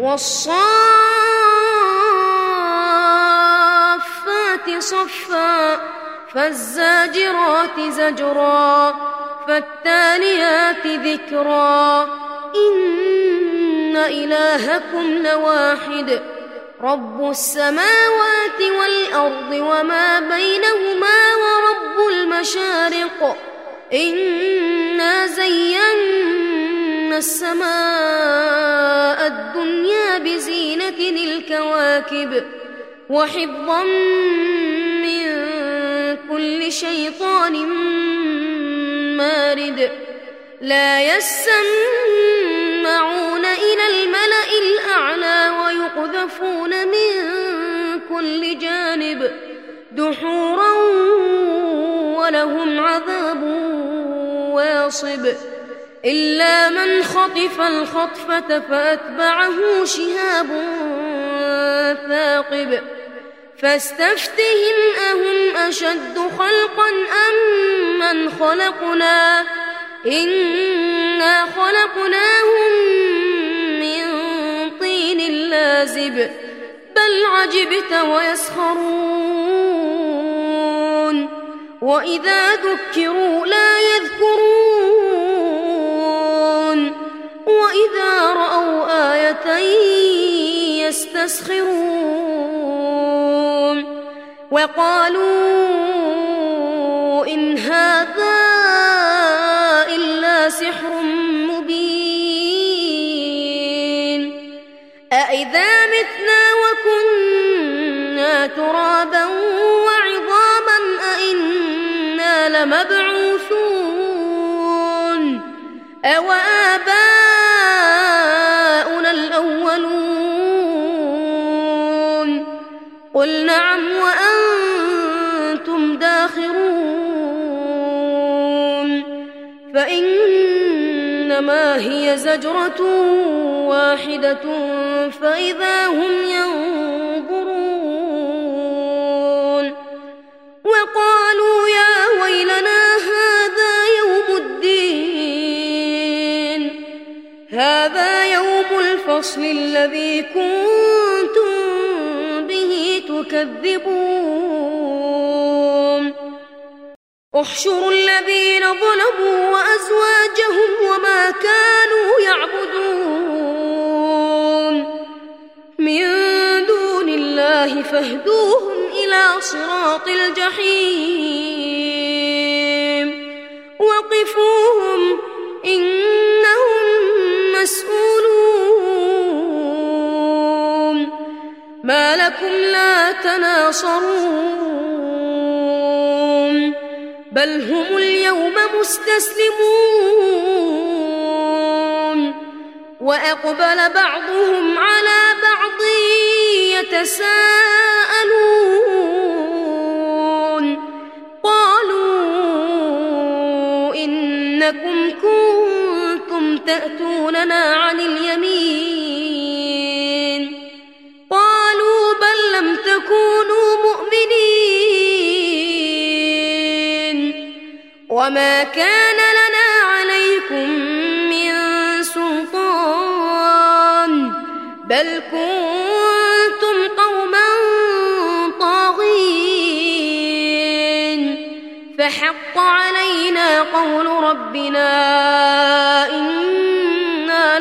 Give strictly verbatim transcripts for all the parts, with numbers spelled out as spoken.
والصافات صفا فالزاجرات زجرا فالتاليات ذكرا إن إلهكم لواحد رب السماوات والأرض وما بينهما ورب المشارق إنا زينا السماء الدنيا بزينة الكواكب وحفظا من كل شيطان مارد لا يسمعون إلى الملأ الأعلى ويقذفون من كل جانب دحورا ولهم عذاب واصب إلا من خطف الخطفة فأتبعه شهاب ثاقب فاستفتهم أهم أشد خلقا أم من خلقنا إنا خلقناهم من طين لازب بل عجبت ويسخرون وإذا ذكروا لا يذكرون وإذا رأوا آية يستسخرون وقالوا إن هذا إلا سحر مبين أإذا متنا وكنا ترابا وعظاما أإنا لمبعوثون أو آباؤنا الأولون قل نعم وأنتم داخرون فإنما هي زجرة واحدة فإذا هم ينظرون وقالوا يا ويلنا هذا يوم الدين هذا يوم الفصل الذي كنتم به تكذبون احشروا الذين ظلموا وأزواجهم وما كانوا يعبدون من دون الله فاهدوهم إلى صراط الجحيم وقفوهم إنهم مسؤولون ما لكم لا تناصرون بل هم اليوم مستسلمون وأقبل بعضهم على بعض يتساءلون قالوا إنكم كنتم تأتوننا عن اليمين قالوا بل لم تكونوا مؤمنين وما كان لنا عليكم من سلطان بل كنتم قوما طاغين فحق علينا قول ربنا إنا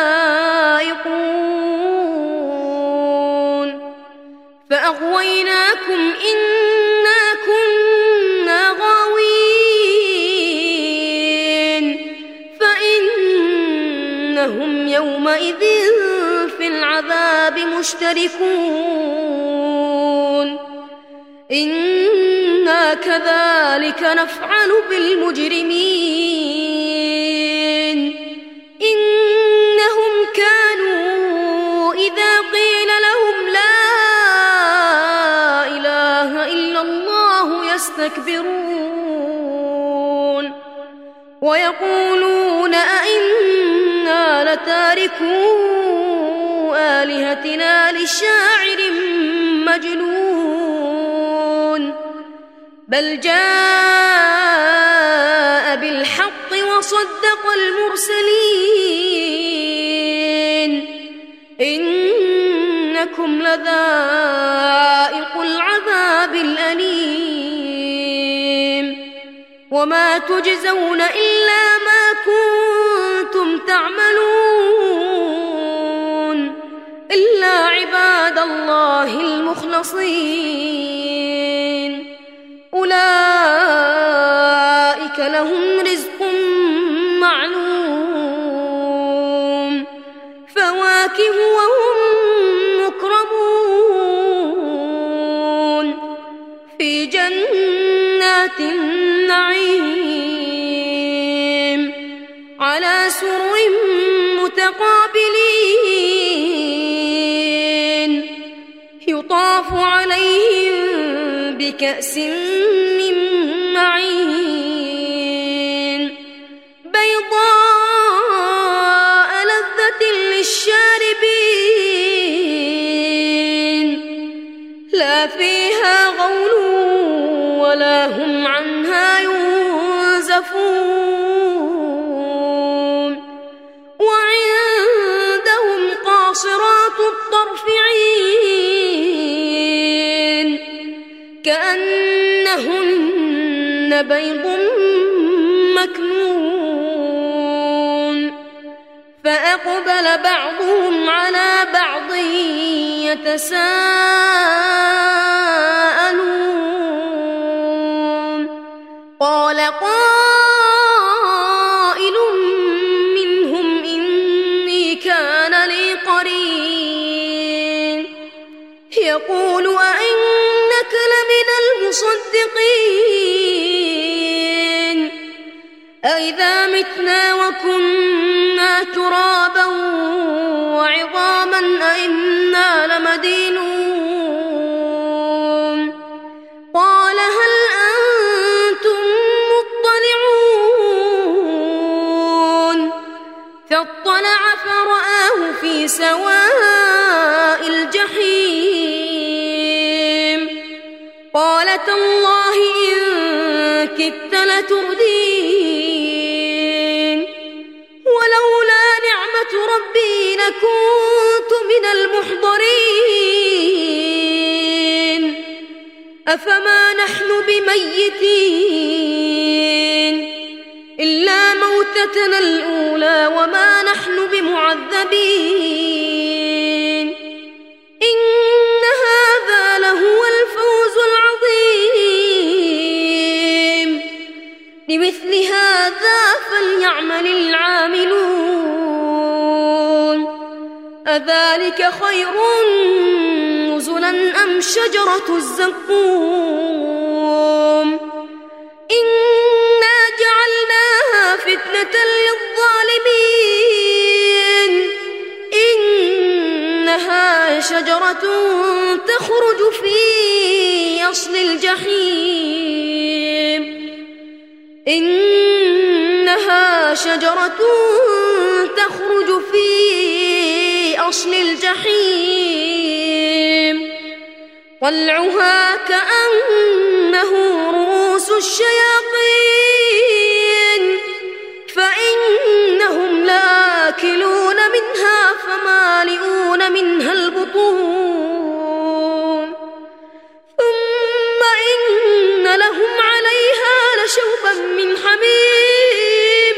لذائقون فأغويناكم إنا كنا غاوين فإنهم يومئذ في العذاب مشتركون إنا كذلك نفعل بالمجرمين إنهم كانوا إذا قيل لهم لا إله إلا الله يستكبرون ويقولون أئنا لتاركو آلهتنا لشاعر مجنون بل جاء بالحق وصدق المرسلين إن إنكم لذائق العذاب الأليم وما تجزون إلا ما كنتم تعملون إلا عباد الله المخلصين أولئك لهم رزق معلوم فواكه وهم مكرمون في جنات النعيم على سرر متقابلين يطاف عليهم بكأس من معين بيضاء لذة للشاربين لا فيها غول ولا هم عنها ينزفون وعندهم قاصرات الطرف عين كأنهن بيض مكنون فأقبل بعضهم على بعض يتساءلون قال قائل منهم إني كان لي قرين يقول أئنك لمن المصدقين أئذا متنا وكنا ترابا وعظاما أئنا لمدينون قال هل أنتم مطلعون فاطلع فرآه في سواء الجحيم قال تالله إن كدت لتردين ولولا نعمة ربي لكنت من المحضرين أفما نحن بميتين إلا موتتنا الأولى وما نحن بمعذبين إن هذا لهو الفوز العظيم لمثل هذا فليعمل العاملون أذلك خير نزلا أم شجرة الزقوم إنا جعلناها فتنة للظالمين إنها شجرة تخرج في أصل الجحيم إنها شجرة تخرج في أصل الجحيم طلعها كأنه رؤوس الشياطين فإنهم لآكلون منها فمالئون منها البطون ثم إن لهم عليها لشوبا من حميم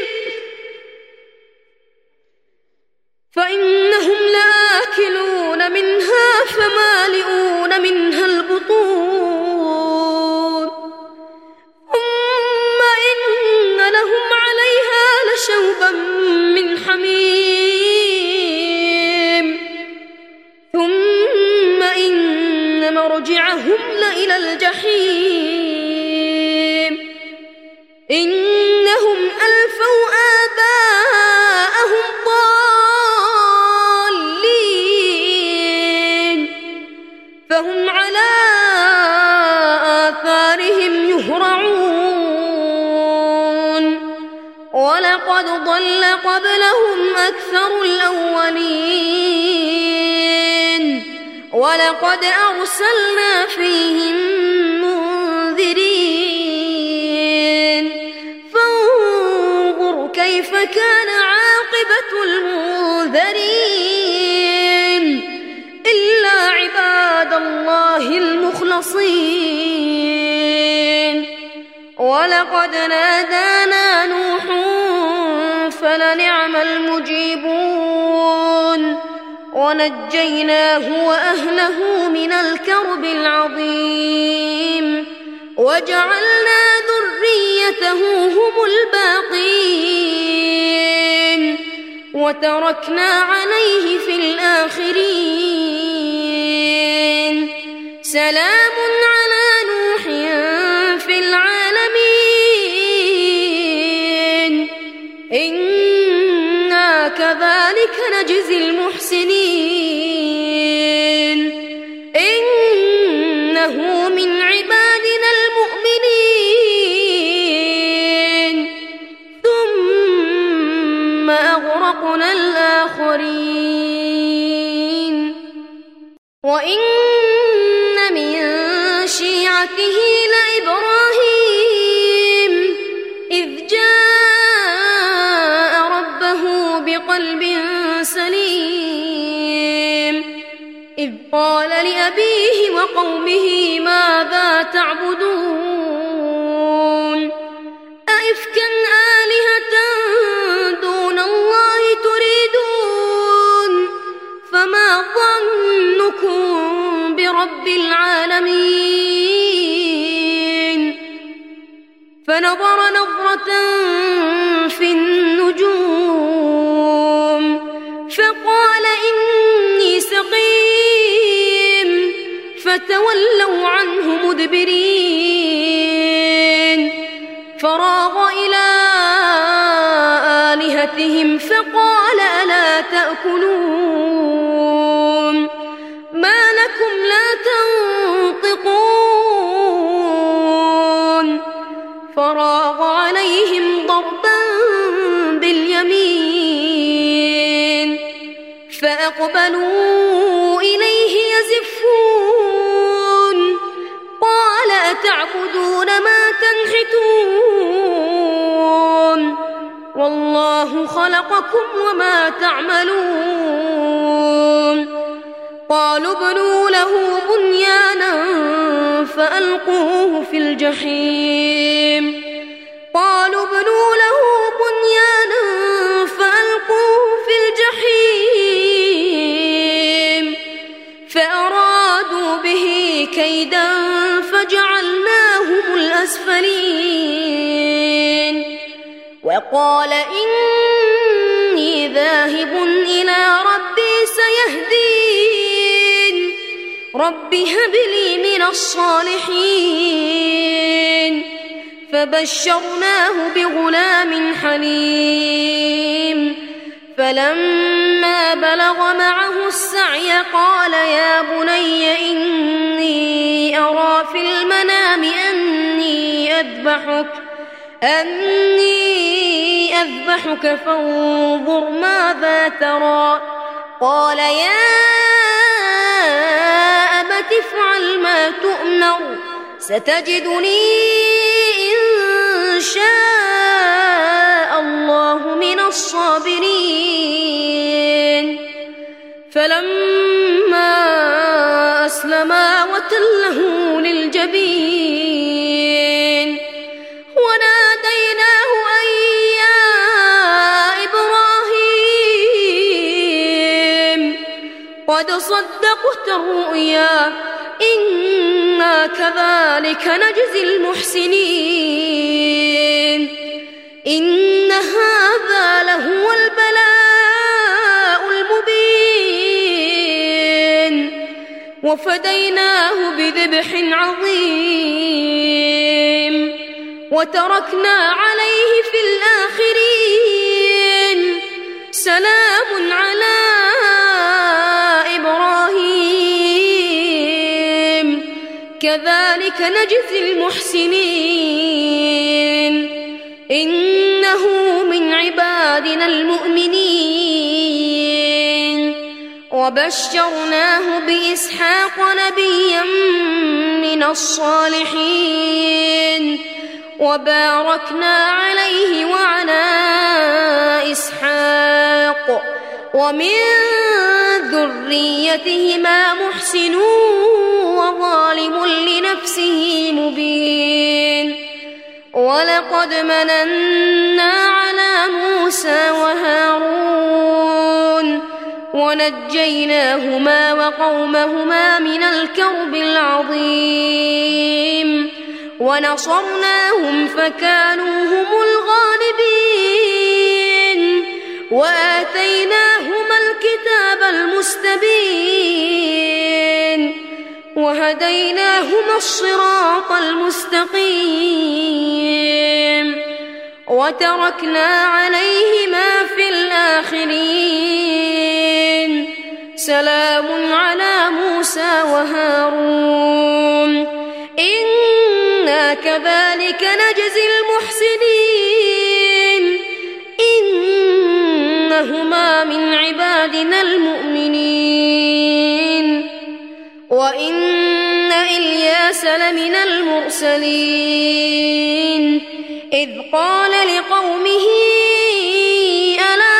فإنهم لآكلون منها فمالئون منها البطون ثم إن لهم عليها لشوبا من حميم ثم إن مرجعهم لإلى الجحيم إنهم ألفوا آباءهم ضالين فهم على آثارهم يهرعون ولقد ضل قبلهم أكثر الأولين ولقد أرسلنا فيهم منذرين فانظر كيف كان عاقبة المنذرين إلا المخلصين ولقد نادانا نوح فلنعم المجيبون ونجيناه وأهله من الكرب العظيم وجعلنا ذريته هم الباقين وتركنا عليه في الآخرين سلام على نوح في العالمين إنا كذلك نجزي المحسنين إنه من عبادنا المؤمنين ثم أغرقنا الآخرين وإن من شيعته لإبراهيم إذ جاء ربه بقلب سليم إذ قال لأبيه وقومه ماذا تعبدون أئفكا آلهة دون الله تريدون فما ظنكم برب العالمين فنظر نظرة في النجوم فقال إني سقيم فتولوا عنه مدبرين فراغ إلى آلهتهم فقال ألا تأكلون ما لكم لا تنطقون فراغ عليهم ضربا باليمين فأقبلوا إليه يزفون قال أتعبدون ما تنحتون والله خلقكم وما تعملون قالوا ابنوا له بنيانا فألقوه في الجحيم قالوا ابنوا له بنيانا فألقوه في الجحيم فأرادوا به كيدا فجعلناهم الأسفلين وقال إني ذاهب إلى ربي سيهدين رب هب لي من الصالحين فبشرناه بغلام حليم فلما بلغ معه السعي قال يا بني إني أرى في المنام أني أذبحك أني أذبحك فانظر ماذا ترى قال يا أبت افعل ما تؤمر ستجدني إن شاء الله من الصابرين فلما أسلما وتله للجبين وناديناه أن يا إبراهيم قد صدقت الرؤيا إنا كذلك نجزي المحسنين إن هذا لهو البلاء المبين وفديناه بذبح عظيم وتركنا عليه في الآخرين سلام على إبراهيم كذلك نجزي المحسنين إنه من عبادنا المؤمنين وبشرناه بإسحاق نبيا من الصالحين وباركنا عليه وعلى إسحاق ومن ذريتهما محسن وظالم لنفسه ولقد مننا على موسى وهارون ونجيناهما وقومهما من الكرب العظيم ونصرناهم فكانوا هم الغالبين وآتيناهما الكتاب المستبين وهديناهما الصراط المستقيم وتركنا عليهما في الآخرين سلام على موسى وهارون إنا كذلك نجزي المحسنين إنهما من عبادنا المؤمنين وإن إلياس لمن المرسلين إذ قال لقومه ألا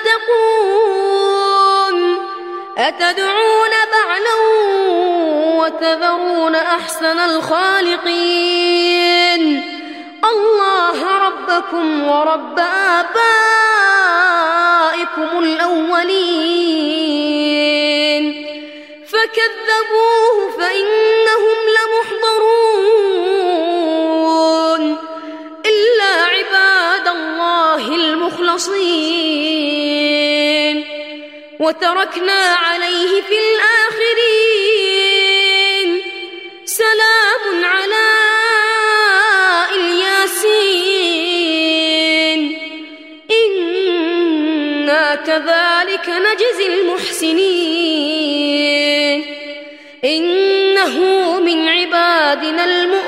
تتقون أتدعون بعلا وتذرون أحسن الخالقين الله ربكم ورب آبائكم الأولين فكذبوه فإنهم لمحضرون إلا عباد الله المخلصين وتركنا عليه في الآخرين سلام على الياسين إنا كذلك نجزي المحسنين إنه من عبادنا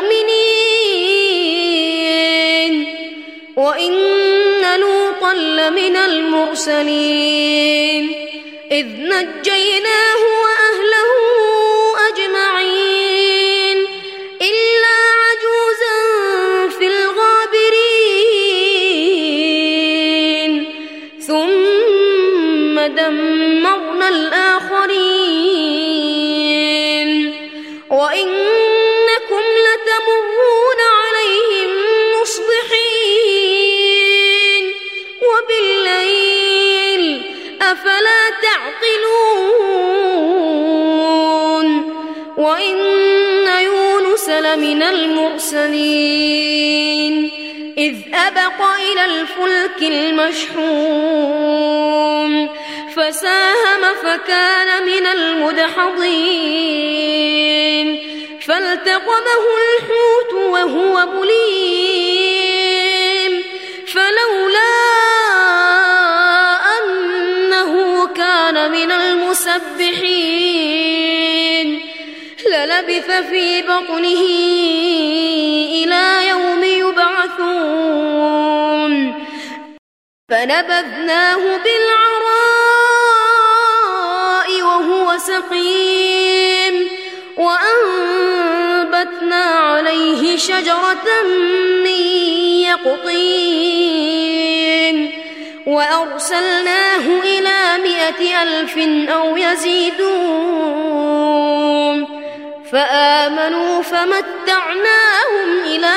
المؤمنين وإن لوطا لمن المرسلين إذ نجيناه وأهله أجمعين إلا عجوزا في الغابرين ثم دمرنا الآخرين وإنكم لتمرون عليهم مصبحين وبالليل أفلا تعقلون وإن يونس لمن المرسلين إذ أبق إلى الفلك المشحون فساهم فكان من المدحضين فالتقمه الحوت وهو مليم فلولا أنه كان من المسبحين للبث في بطنه إلى يوم يبعثون فنبذناه بالعراء وهو سقيم وأنبتنا عليه شجرة من يقطين وأرسلناه إلى مائة ألف أو يزيدون فآمنوا فمتعناهم إلى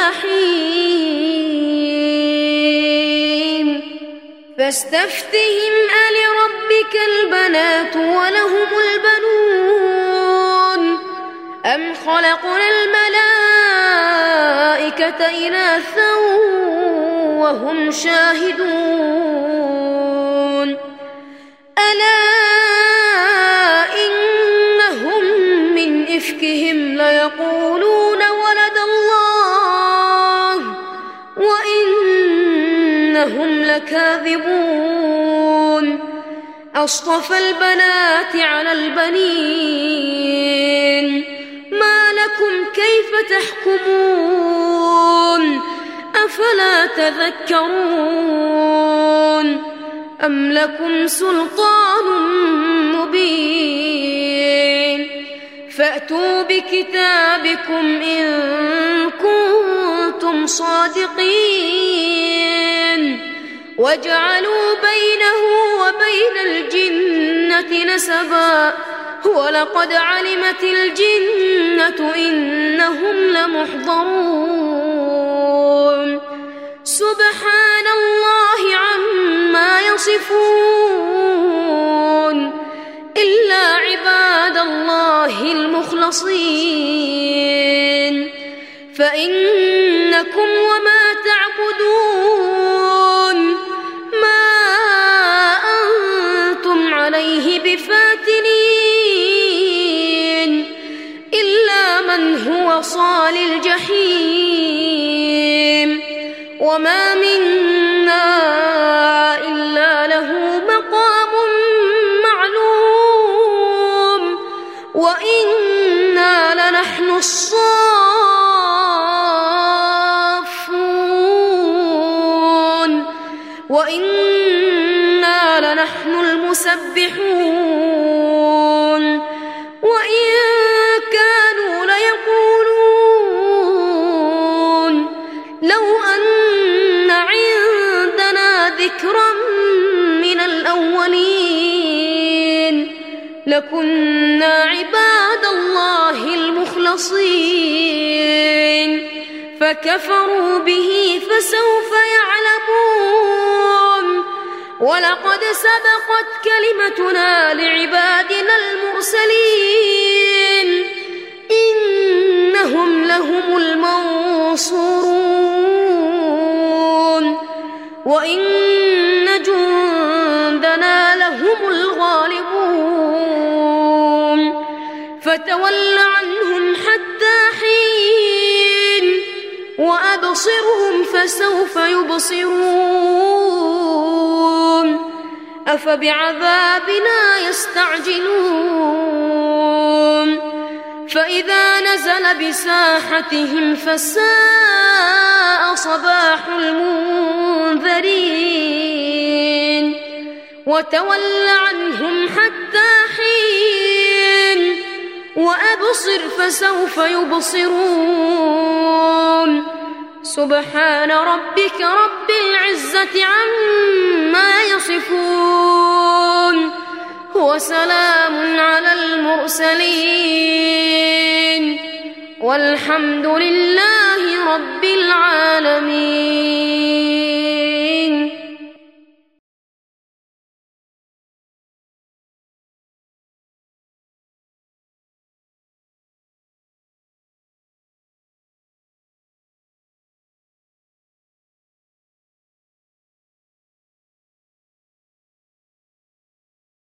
حين فاستفتهم ألربك البنات ولهم البنون أم خلقنا الملائكة إناثا وهم شاهدون ألا إنهم من إفكهم ليقولون ولد الله وإنهم لكاذبون أصطفى البنات على البنين ما لكم كيف تحكمون أفلا تذكرون أم لكم سلطان مبين فأتوا بكتابكم إن كنتم صادقين وجعلوا بينه وبين الجنة نسبا ولقد علمت الجنة إنهم لمحضرون سبحان الله عما يصفون إلا عباد الله المخلصين فإنكم وما تعبدون ما أنتم عليه بفاتنين إلا من هو صال الجحيم وما منا إلا له مقام معلوم وإنا لنحن الصافون وإنا لنحن المسبحون وإن كانوا ليقولون لو أن عندنا ذكرا من الأولين لكنا عباد الله المخلصين فكفروا به فسوف يعلمون ولقد سبقت كلمتنا لعبادنا المرسلين إنهم لهم المنصورون وإن جندنا لهم الغالبون فتول عنهم حتى حين وأبصرهم فسوف يبصرون أفبعذابنا يستعجلون فإذا نزل بساحتهم فساء صباح المنذرين وتول عنهم حتى حين وأبصر فسوف يبصرون سبحان ربك رب العزة عما يصفون وسلام على المرسلين والحمد لله رب العالمين.